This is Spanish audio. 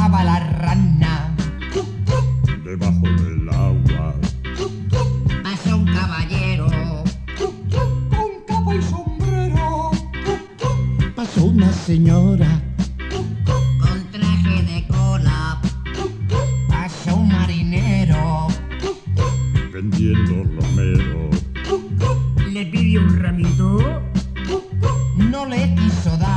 jugaba la rana debajo del agua. Pasó un caballero con capa y sombrero. Pasó una señora con traje de cola. Pasó un marinero vendiendo romero. Le pidió un ramito. no le quiso dar.